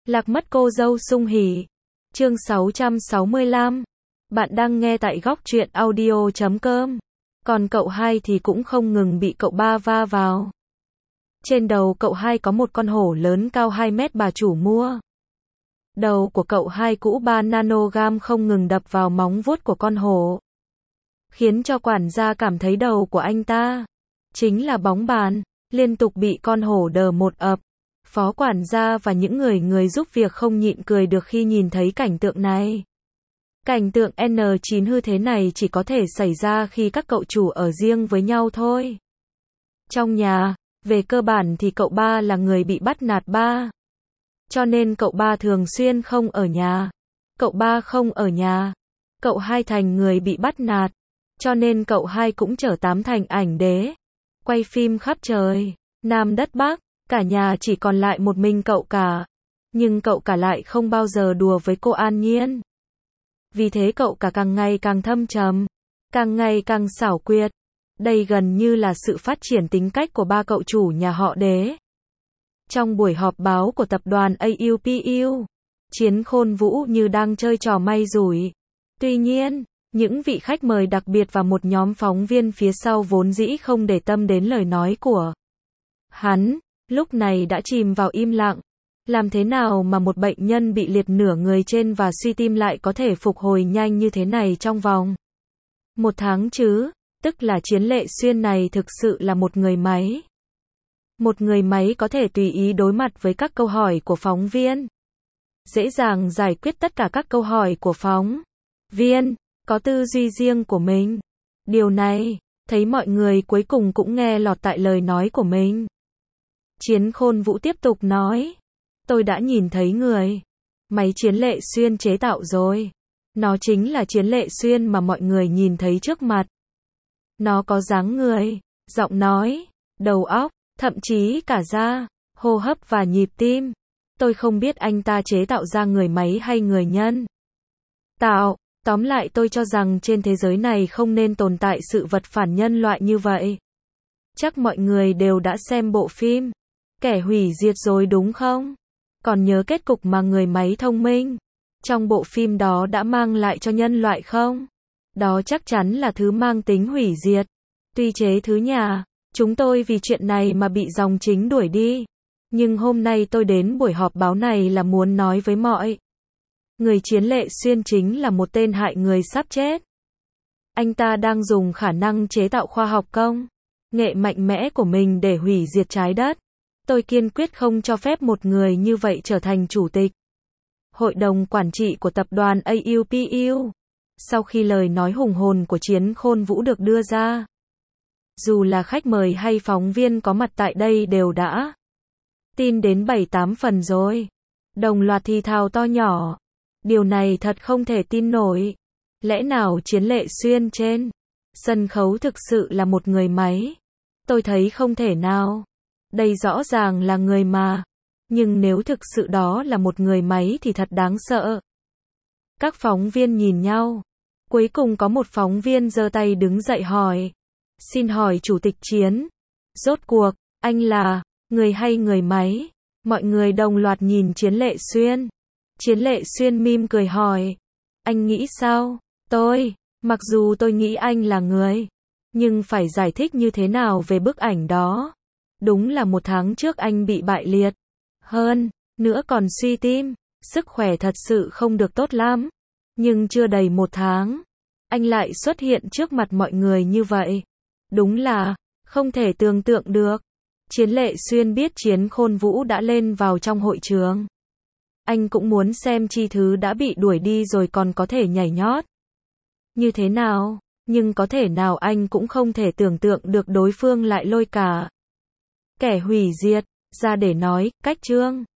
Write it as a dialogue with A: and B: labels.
A: Lạc mất cô dâu sung hỉ. Chương 665. Bạn đang nghe tại góc truyện audio.com. Còn cậu hai thì cũng không ngừng bị cậu ba va vào. Trên đầu cậu hai có một con hổ lớn cao 2 mét bà chủ mua. Đầu của cậu hai cũ 3 nanogam không ngừng đập vào móng vuốt của con hổ, khiến cho quản gia cảm thấy đầu của anh ta chính là bóng bàn, liên tục bị con hổ đờ một ập. Phó quản gia và những người giúp việc không nhịn cười được khi nhìn thấy cảnh tượng này. Cảnh tượng N9 hư thế này chỉ có thể xảy ra khi các cậu chủ ở riêng với nhau thôi. Trong nhà, về cơ bản thì cậu ba là người bị bắt nạt ba. Cho nên cậu ba thường xuyên không ở nhà. Cậu ba không ở nhà, cậu hai thành người bị bắt nạt. Cho nên cậu hai cũng trở tám thành ảnh đế. Quay phim khắp trời, Nam đất Bắc, cả nhà chỉ còn lại một mình cậu cả. Nhưng cậu cả lại không bao giờ đùa với cô An Nhiên. Vì thế cậu cả càng ngày càng thâm trầm, càng ngày càng xảo quyệt. Đây gần như là sự phát triển tính cách của ba cậu chủ nhà họ Đế. Trong buổi họp báo của tập đoàn AUPU, Chiến Khôn Vũ như đang chơi trò may rủi. Tuy nhiên, những vị khách mời đặc biệt và một nhóm phóng viên phía sau vốn dĩ không để tâm đến lời nói của hắn, lúc này đã chìm vào im lặng. Làm thế nào mà một bệnh nhân bị liệt nửa người trên và suy tim lại có thể phục hồi nhanh như thế này trong vòng 1 tháng chứ? Tức là Chiến Lệ Xuyên này thực sự là một người máy. Một người máy có thể tùy ý đối mặt với các câu hỏi của phóng viên. Dễ dàng giải quyết tất cả các câu hỏi của phóng viên, có tư duy riêng của mình. Điều này, thấy mọi người cuối cùng cũng nghe lọt tại lời nói của mình. Chiến Khôn Vũ tiếp tục nói. Tôi đã nhìn thấy người máy Chiến Lệ Xuyên chế tạo rồi. Nó chính là Chiến Lệ Xuyên mà mọi người nhìn thấy trước mặt. Nó có dáng người, giọng nói, đầu óc, thậm chí cả da, hô hấp và nhịp tim. Tôi không biết anh ta chế tạo ra người máy hay người nhân tạo. Tóm lại tôi cho rằng trên thế giới này không nên tồn tại sự vật phản nhân loại như vậy. Chắc mọi người đều đã xem bộ phim Kẻ Hủy Diệt rồi đúng không? Còn nhớ kết cục mà người máy thông minh trong bộ phim đó đã mang lại cho nhân loại không? Đó chắc chắn là thứ mang tính hủy diệt. Tuy chế thứ nhà, chúng tôi vì chuyện này mà bị dòng chính đuổi đi. Nhưng hôm nay tôi đến buổi họp báo này là muốn nói với mọi người Chiến Lệ Xuyên chính là một tên hại người sắp chết. Anh ta đang dùng khả năng chế tạo khoa học công nghệ mạnh mẽ của mình để hủy diệt trái đất. Tôi kiên quyết không cho phép một người như vậy trở thành chủ tịch hội đồng quản trị của tập đoàn AUPU. Sau khi lời nói hùng hồn của Chiến Khôn Vũ được đưa ra, dù là khách mời hay phóng viên có mặt tại đây đều đã tin đến 7-8 phần rồi. Đồng loạt thì thào to nhỏ. Điều này thật không thể tin nổi. Lẽ nào Chiến Lệ Xuyên trên sân khấu thực sự là một người máy? Tôi thấy không thể nào. Đây rõ ràng là người mà. Nhưng nếu thực sự đó là một người máy thì thật đáng sợ. Các phóng viên nhìn nhau. Cuối cùng có một phóng viên giơ tay đứng dậy hỏi. Xin hỏi Chủ tịch Chiến. Rốt cuộc, anh là người hay người máy? Mọi người đồng loạt nhìn Chiến Lệ Xuyên. Chiến Lệ Xuyên mỉm cười hỏi. Anh nghĩ sao? Mặc dù tôi nghĩ anh là người. Nhưng phải giải thích như thế nào về bức ảnh đó? Đúng là 1 tháng trước anh bị bại liệt. Hơn nữa còn suy tim. Sức khỏe thật sự không được tốt lắm. Nhưng chưa đầy 1 tháng. Anh lại xuất hiện trước mặt mọi người như vậy. Đúng là không thể tưởng tượng được. Chiến Lệ Xuyên biết Chiến Khôn Vũ đã lên vào trong hội trường. Anh cũng muốn xem chi thứ đã bị đuổi đi rồi còn có thể nhảy nhót như thế nào. Nhưng có thể nào anh cũng không thể tưởng tượng được đối phương lại lôi cả Kẻ Hủy Diệt ra để nói. Cách chương